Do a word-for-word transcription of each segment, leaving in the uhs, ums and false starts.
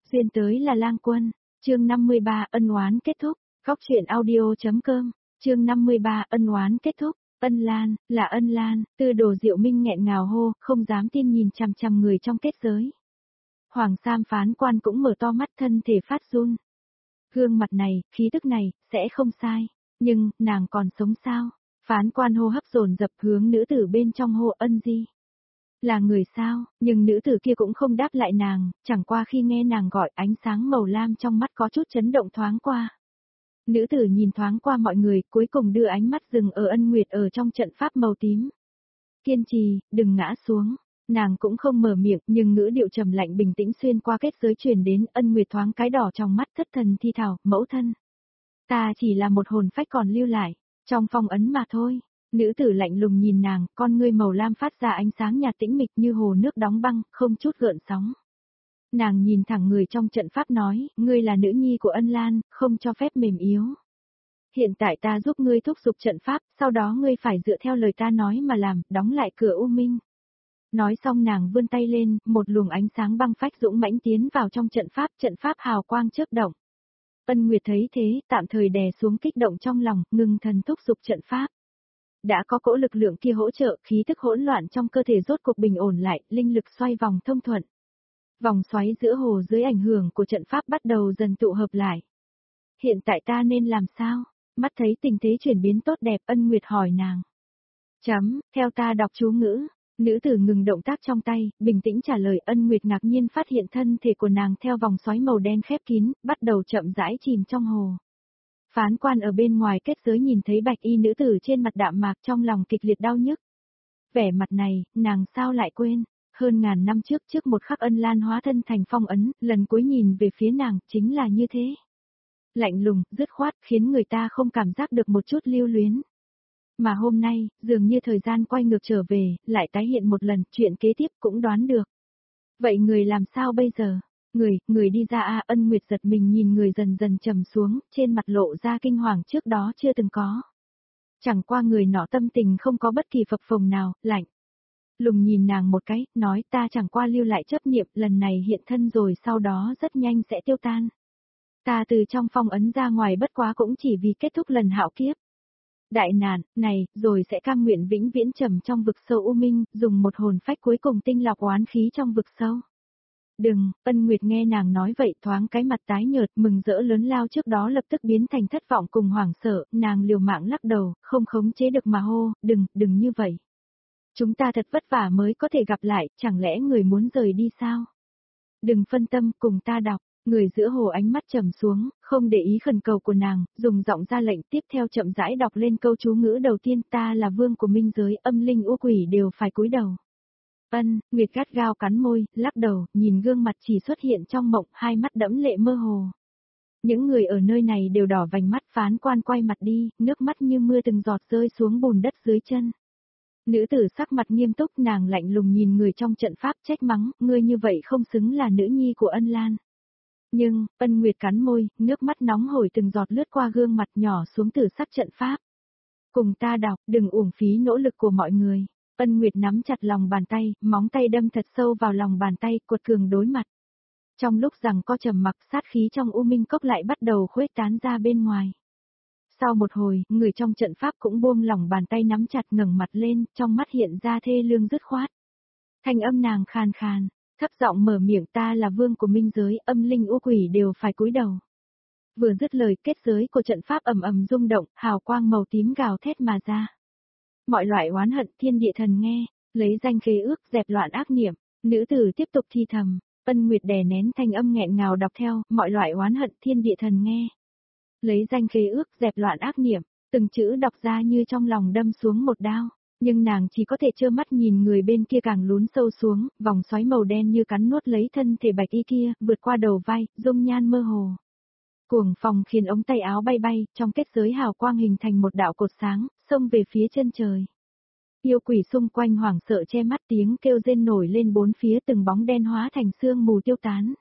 Xuyên tới là Lang Quân, chương năm mươi ba ân oán kết thúc, Góc truyện audio.com, chương năm mươi ba ân oán kết thúc, Ân Lan, là Ân Lan, Tư Đồ Diệu Minh nghẹn ngào hô, không dám tin nhìn chằm chằm người trong kết giới. Hoàng Sam phán quan cũng mở to mắt, thân thể phát run. Gương mặt này, khí tức này, sẽ không sai, nhưng, nàng còn sống sao? Phán quan hô hấp dồn dập hướng nữ tử bên trong hô Ân Di. Là người sao, nhưng nữ tử kia cũng không đáp lại nàng, chẳng qua khi nghe nàng gọi ánh sáng màu lam trong mắt có chút chấn động thoáng qua. Nữ tử nhìn thoáng qua mọi người, cuối cùng đưa ánh mắt dừng ở Ân Nguyệt ở trong trận pháp màu tím. Kiên trì, đừng ngã xuống. Nàng cũng không mở miệng, nhưng ngữ điệu trầm lạnh bình tĩnh xuyên qua kết giới truyền đến. Ân Nguyệt thoáng cái đỏ trong mắt, thất thần thi thảo, mẫu thân. Ta chỉ là một hồn phách còn lưu lại, trong phong ấn mà thôi. Nữ tử lạnh lùng nhìn nàng, con ngươi màu lam phát ra ánh sáng nhạt tĩnh mịch như hồ nước đóng băng, không chút gợn sóng. Nàng nhìn thẳng người trong trận pháp nói, ngươi là nữ nhi của Ân Lan, không cho phép mềm yếu. Hiện tại ta giúp ngươi thúc giục trận pháp, sau đó ngươi phải dựa theo lời ta nói mà làm, đóng lại cửa U Minh. Nói xong nàng vươn tay lên, một luồng ánh sáng băng phách dũng mãnh tiến vào trong trận pháp, trận pháp hào quang chớp động. Ân Nguyệt thấy thế, tạm thời đè xuống kích động trong lòng, ngừng thần thúc giục trận pháp. Đã có cỗ lực lượng kia hỗ trợ, khí tức hỗn loạn trong cơ thể rốt cuộc bình ổn lại, linh lực xoay vòng thông thuận. Vòng xoáy giữa hồ dưới ảnh hưởng của trận pháp bắt đầu dần tụ hợp lại. Hiện tại ta nên làm sao? Mắt thấy tình thế chuyển biến tốt đẹp, Ân Nguyệt hỏi nàng. Chấm, theo ta đọc chú ngữ. Nữ tử ngừng động tác trong tay, bình tĩnh trả lời. Ân Nguyệt ngạc nhiên phát hiện thân thể của nàng theo vòng xoáy màu đen khép kín, bắt đầu chậm rãi chìm trong hồ. Phán quan ở bên ngoài kết giới nhìn thấy bạch y nữ tử trên mặt đạm mạc, trong lòng kịch liệt đau nhức. Vẻ mặt này, nàng sao lại quên, hơn ngàn năm trước trước một khắc Ân Lan hóa thân thành phong ấn, lần cuối nhìn về phía nàng, chính là như thế. Lạnh lùng, dứt khoát, khiến người ta không cảm giác được một chút lưu luyến. Mà hôm nay, dường như thời gian quay ngược trở về, lại tái hiện một lần, chuyện kế tiếp cũng đoán được. Vậy người làm sao bây giờ? Người, người đi ra a Ân Nguyệt giật mình nhìn người dần dần trầm xuống, trên mặt lộ ra kinh hoàng trước đó chưa từng có. Chẳng qua người nọ tâm tình không có bất kỳ phập phồng nào, lạnh. Lùng nhìn nàng một cái, nói ta chẳng qua lưu lại chấp niệm, lần này hiện thân rồi sau đó rất nhanh sẽ tiêu tan. Ta từ trong phong ấn ra ngoài bất quá cũng chỉ vì kết thúc lần hạo kiếp. Đại nạn, này, rồi sẽ cam nguyện vĩnh viễn trầm trong vực sâu U Minh, dùng một hồn phách cuối cùng tinh lọc oán khí trong vực sâu. Đừng, Ân Nguyệt nghe nàng nói vậy thoáng cái mặt tái nhợt, mừng rỡ lớn lao trước đó lập tức biến thành thất vọng cùng hoảng sợ, nàng liều mạng lắc đầu, không khống chế được mà hô, đừng, đừng như vậy. Chúng ta thật vất vả mới có thể gặp lại, chẳng lẽ người muốn rời đi sao? Đừng phân tâm, cùng ta đọc. Người giữa hồ ánh mắt trầm xuống, không để ý khẩn cầu của nàng, dùng giọng ra lệnh tiếp theo chậm rãi đọc lên câu chú ngữ đầu tiên, ta là vương của minh giới, âm linh u quỷ đều phải cúi đầu. Ân, Nguyệt gắt gao cắn môi, lắc đầu, nhìn gương mặt chỉ xuất hiện trong mộng, hai mắt đẫm lệ mơ hồ. Những người ở nơi này đều đỏ vành mắt, phán quan quay mặt đi, nước mắt như mưa từng giọt rơi xuống bùn đất dưới chân. Nữ tử sắc mặt nghiêm túc, nàng lạnh lùng nhìn người trong trận pháp trách mắng, ngươi như vậy không xứng là nữ nhi của Ân Lan. Nhưng, Ân Nguyệt cắn môi, nước mắt nóng hổi từng giọt lướt qua gương mặt nhỏ xuống từ sắc trận pháp. Cùng ta đọc, đừng uổng phí nỗ lực của mọi người. Ân Nguyệt nắm chặt lòng bàn tay, móng tay đâm thật sâu vào lòng bàn tay, cuột cường đối mặt. Trong lúc rằng co trầm mặc, sát khí trong U Minh cốc lại bắt đầu khuếch tán ra bên ngoài. Sau một hồi, người trong trận pháp cũng buông lòng bàn tay nắm chặt, ngẩng mặt lên, trong mắt hiện ra thê lương dứt khoát. Thanh âm nàng khàn khàn. Thấp giọng mở miệng, ta là vương của minh giới, âm linh u quỷ đều phải cúi đầu. Vừa dứt lời, kết giới của trận pháp ầm ầm rung động, hào quang màu tím gào thét mà ra. Mọi loại oán hận, thiên địa thần nghe, lấy danh khế ước, dẹp loạn ác niệm. Nữ tử tiếp tục thi thầm, Ân Nguyệt đè nén thanh âm nghẹn ngào đọc theo, mọi loại oán hận, thiên địa thần nghe. Lấy danh khế ước, dẹp loạn ác niệm, từng chữ đọc ra như trong lòng đâm xuống một đao. Nhưng nàng chỉ có thể trơ mắt nhìn người bên kia càng lún sâu xuống, vòng xoáy màu đen như cắn nuốt lấy thân thể bạch y kia, vượt qua đầu vai, dung nhan mơ hồ. Cuồng phong khiến ống tay áo bay bay, trong kết giới hào quang hình thành một đạo cột sáng, xông về phía chân trời. Yêu quỷ xung quanh hoảng sợ che mắt, tiếng kêu rên nổi lên bốn phía, từng bóng đen hóa thành sương mù tiêu tán.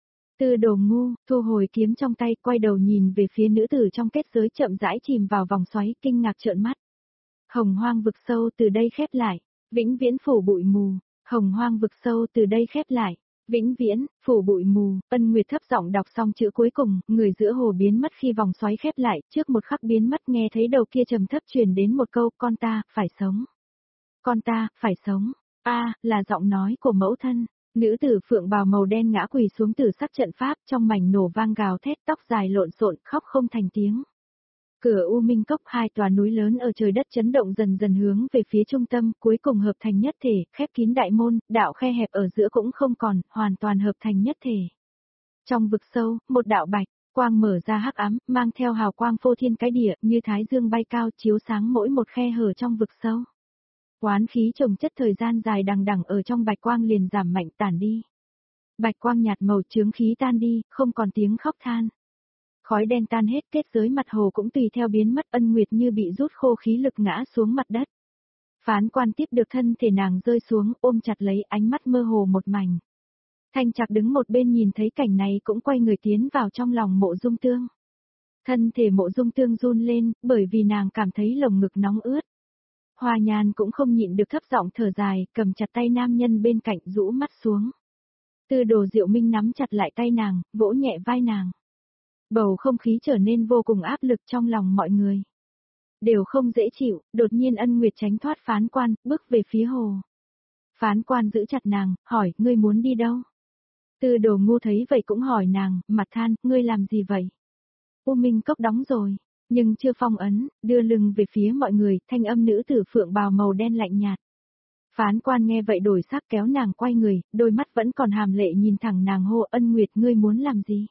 Tư Đồ ngu, thu hồi kiếm trong tay, quay đầu nhìn về phía nữ tử trong kết giới chậm rãi chìm vào vòng xoáy, kinh ngạc trợn mắt. Hồng hoang vực sâu từ đây khép lại, vĩnh viễn phủ bụi mù, hồng hoang vực sâu từ đây khép lại, Vĩnh viễn, phủ bụi mù, Ân Nguyệt thấp giọng đọc xong chữ cuối cùng, người giữa hồ biến mất khi vòng xoáy khép lại, trước một khắc biến mất nghe thấy đầu kia trầm thấp truyền đến một câu, con ta, phải sống. Con ta, phải sống. A, là giọng nói của mẫu thân. Nữ tử phượng bào màu đen ngã quỳ xuống tử sắc trận pháp, trong mảnh nổ vang gào thét, tóc dài lộn xộn, khóc không thành tiếng. Cửa U Minh Cốc, hai tòa núi lớn ở trời đất chấn động dần dần hướng về phía trung tâm, cuối cùng hợp thành nhất thể, khép kín đại môn, đạo khe hẹp ở giữa cũng không còn, hoàn toàn hợp thành nhất thể. Trong vực sâu, một đạo bạch quang mở ra hắc ám, mang theo hào quang phô thiên cái địa, như thái dương bay cao chiếu sáng mỗi một khe hở trong vực sâu. Oán khí chồng chất thời gian dài đằng đằng ở trong bạch quang liền giảm mạnh tản đi. Bạch quang nhạt màu chướng khí tan đi, không còn tiếng khóc than. Khói đen tan hết, kết giới mặt hồ cũng tùy theo biến mất, Ân Nguyệt như bị rút khô khí lực ngã xuống mặt đất. Phán quan tiếp được thân thể nàng rơi xuống, ôm chặt lấy, ánh mắt mơ hồ một mảnh. Thanh Trạc đứng một bên nhìn thấy cảnh này cũng quay người tiến vào trong lòng Mộ Dung Tương. Thân thể Mộ Dung Tương run lên, bởi vì nàng cảm thấy lồng ngực nóng ướt. Hoa Nhan cũng không nhịn được thấp giọng thở dài, cầm chặt tay nam nhân bên cạnh rũ mắt xuống. Tư Đồ Diệu Minh nắm chặt lại tay nàng, vỗ nhẹ vai nàng. Bầu không khí trở nên vô cùng áp lực trong lòng mọi người. Đều không dễ chịu, đột nhiên Ân Nguyệt tránh thoát phán quan, bước về phía hồ. Phán quan giữ chặt nàng, hỏi, ngươi muốn đi đâu? Tư Đồ Ngu thấy vậy cũng hỏi nàng, mặt than, ngươi làm gì vậy? U Minh Cốc đóng rồi, nhưng chưa phong ấn, đưa lưng về phía mọi người, thanh âm nữ tử phượng bào màu đen lạnh nhạt. Phán quan nghe vậy đổi sắc kéo nàng quay người, đôi mắt vẫn còn hàm lệ nhìn thẳng nàng hô, Ân Nguyệt, ngươi muốn làm gì?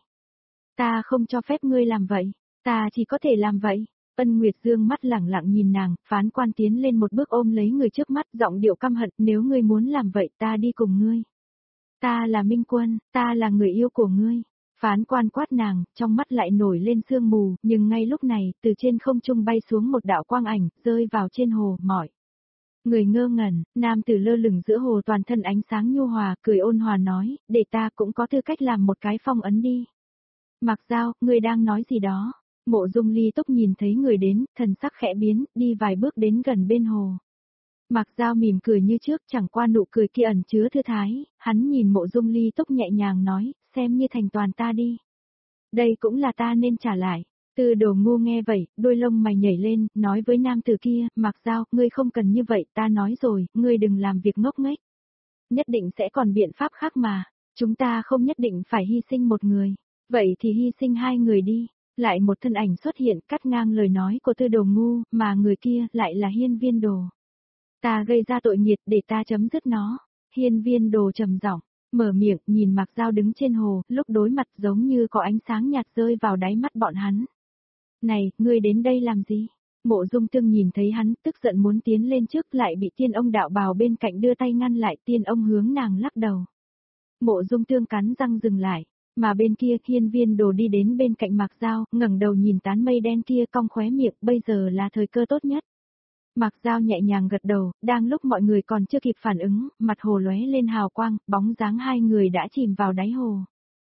Ta không cho phép ngươi làm vậy, ta chỉ có thể làm vậy. Ân Nguyệt dương mắt lẳng lặng nhìn nàng, phán quan tiến lên một bước ôm lấy người trước mắt, giọng điệu căm hận, nếu ngươi muốn làm vậy ta đi cùng ngươi. Ta là Minh Quân, ta là người yêu của ngươi. Phán quan quát nàng, trong mắt lại nổi lên sương mù, nhưng ngay lúc này, từ trên không trung bay xuống một đạo quang ảnh, rơi vào trên hồ, mỏi. Người ngơ ngẩn, nam tử lơ lửng giữa hồ toàn thân ánh sáng nhu hòa, cười ôn hòa nói, để ta cũng có tư cách làm một cái phong ấn đi. Mạc Giao, ngươi đang nói gì đó? Mộ Dung Ly Túc nhìn thấy người đến, thần sắc khẽ biến, đi vài bước đến gần bên hồ. Mạc Giao mỉm cười như trước, chẳng qua nụ cười kia ẩn chứa thư thái, hắn nhìn Mộ Dung Ly Túc nhẹ nhàng nói, xem như thành toàn ta đi. Đây cũng là ta nên trả lại. Tư Đồ Ngu nghe vậy, đôi lông mày nhảy lên, nói với nam tử kia, Mạc Giao, ngươi không cần như vậy, ta nói rồi, ngươi đừng làm việc ngốc nghếch. Nhất định sẽ còn biện pháp khác mà, chúng ta không nhất định phải hy sinh một người. Vậy thì hy sinh hai người đi. Lại một thân ảnh xuất hiện cắt ngang lời nói của Tư Đồ Ngu, mà người kia lại là Hiên Viên Đồ. Ta gây ra tội nghiệt để ta chấm dứt nó. Hiên Viên Đồ trầm giọng, mở miệng nhìn Mạc Giao đứng trên hồ, lúc đối mặt giống như có ánh sáng nhạt rơi vào đáy mắt bọn hắn. Này, ngươi đến đây làm gì? Mộ Dung Tương nhìn thấy hắn, tức giận muốn tiến lên trước lại bị tiên ông đạo bào bên cạnh đưa tay ngăn lại, tiên ông hướng nàng lắc đầu. Mộ Dung Tương cắn răng dừng lại. Mà bên kia Hiên Viên Đồ đi đến bên cạnh Mạc Giao, ngẩng đầu nhìn tán mây đen kia cong khóe miệng, bây giờ là thời cơ tốt nhất. Mạc Giao nhẹ nhàng gật đầu, đang lúc mọi người còn chưa kịp phản ứng, mặt hồ lóe lên hào quang, bóng dáng hai người đã chìm vào đáy hồ.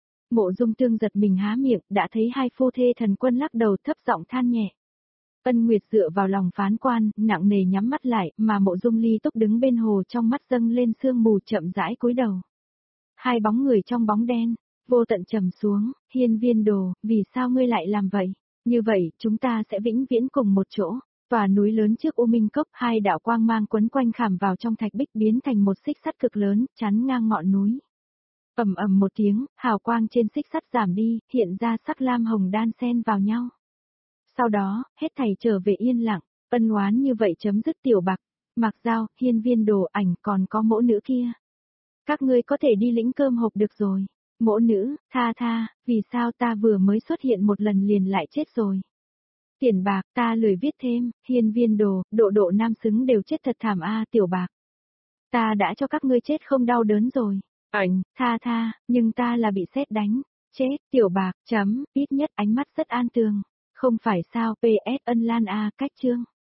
Mộ Dung Tương giật mình há miệng, đã thấy hai phu thê thần quân lắc đầu thấp giọng than nhẹ. Ân Nguyệt dựa vào lòng phán quan, nặng nề nhắm mắt lại, mà Mộ Dung Ly Túc đứng bên hồ trong mắt dâng lên sương mù chậm rãi cúi đầu. Hai bóng người trong bóng đen. Vô tận trầm xuống, Hiên Viên Đồ, vì sao ngươi lại làm vậy? Như vậy, chúng ta sẽ vĩnh viễn cùng một chỗ. Tòa núi lớn trước U Minh Cốc, hai đạo quang mang quấn quanh khảm vào trong thạch bích biến thành một xích sắt cực lớn, chắn ngang ngọn núi. Ầm ầm một tiếng, hào quang trên xích sắt giảm đi, hiện ra sắc lam hồng đan xen vào nhau. Sau đó, hết thảy trở về yên lặng, ân oán như vậy chấm dứt tiểu bạc. Mạc Giao, Hiên Viên Đồ ảnh còn có mỗ nữ kia. Các ngươi có thể đi lĩnh cơm hộp được rồi. Mỗ nữ, tha tha, vì sao ta vừa mới xuất hiện một lần liền lại chết rồi. Tiền bạc, ta lười viết thêm, Hiên Viên Đồ, độ độ nam xứng đều chết thật thảm a tiểu bạc. Ta đã cho các ngươi chết không đau đớn rồi. Ảnh, tha tha, nhưng ta là bị sét đánh. Chết, tiểu bạc, chấm, ít nhất ánh mắt rất an tường. Không phải sao, pê ét Ân Lan a cách chương.